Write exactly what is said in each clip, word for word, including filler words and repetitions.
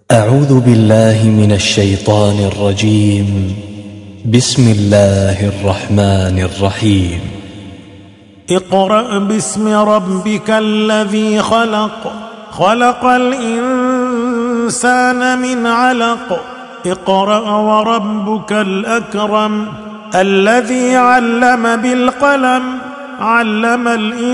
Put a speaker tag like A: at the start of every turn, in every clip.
A: أعوذ بالله من الشيطان الرجيم. بسم الله الرحمن الرحيم.
B: اقرأ باسم ربك الذي خلق خلق الإنسان من علق اقرأ وربك الأكرم الذي علم بالقلم علم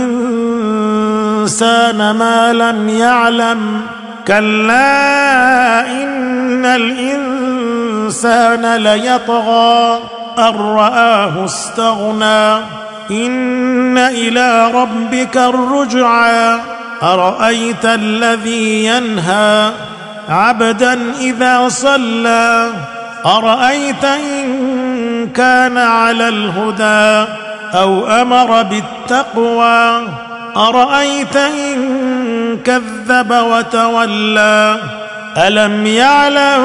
B: الإنسان ما لم يعلم كلا إن الإنسان ليطغى أن رآه استغنى إن إلى ربك الرجعى أرأيت الذي ينهى عبدا إذا صلى أرأيت إن كان على الهدى أو أمر بالتقوى أرأيت إن كذب وتولى ألم يعلم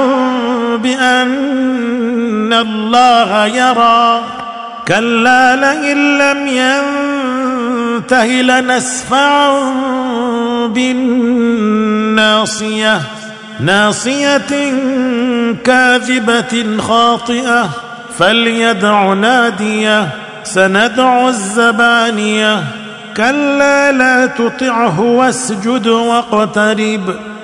B: بأن الله يرى كلا لئن لم ينته لنسفعا بالناصية ناصية كاذبة خاطئة فليدع ناديه سندع الزبانية كلا لا تطعه واسجد واقترب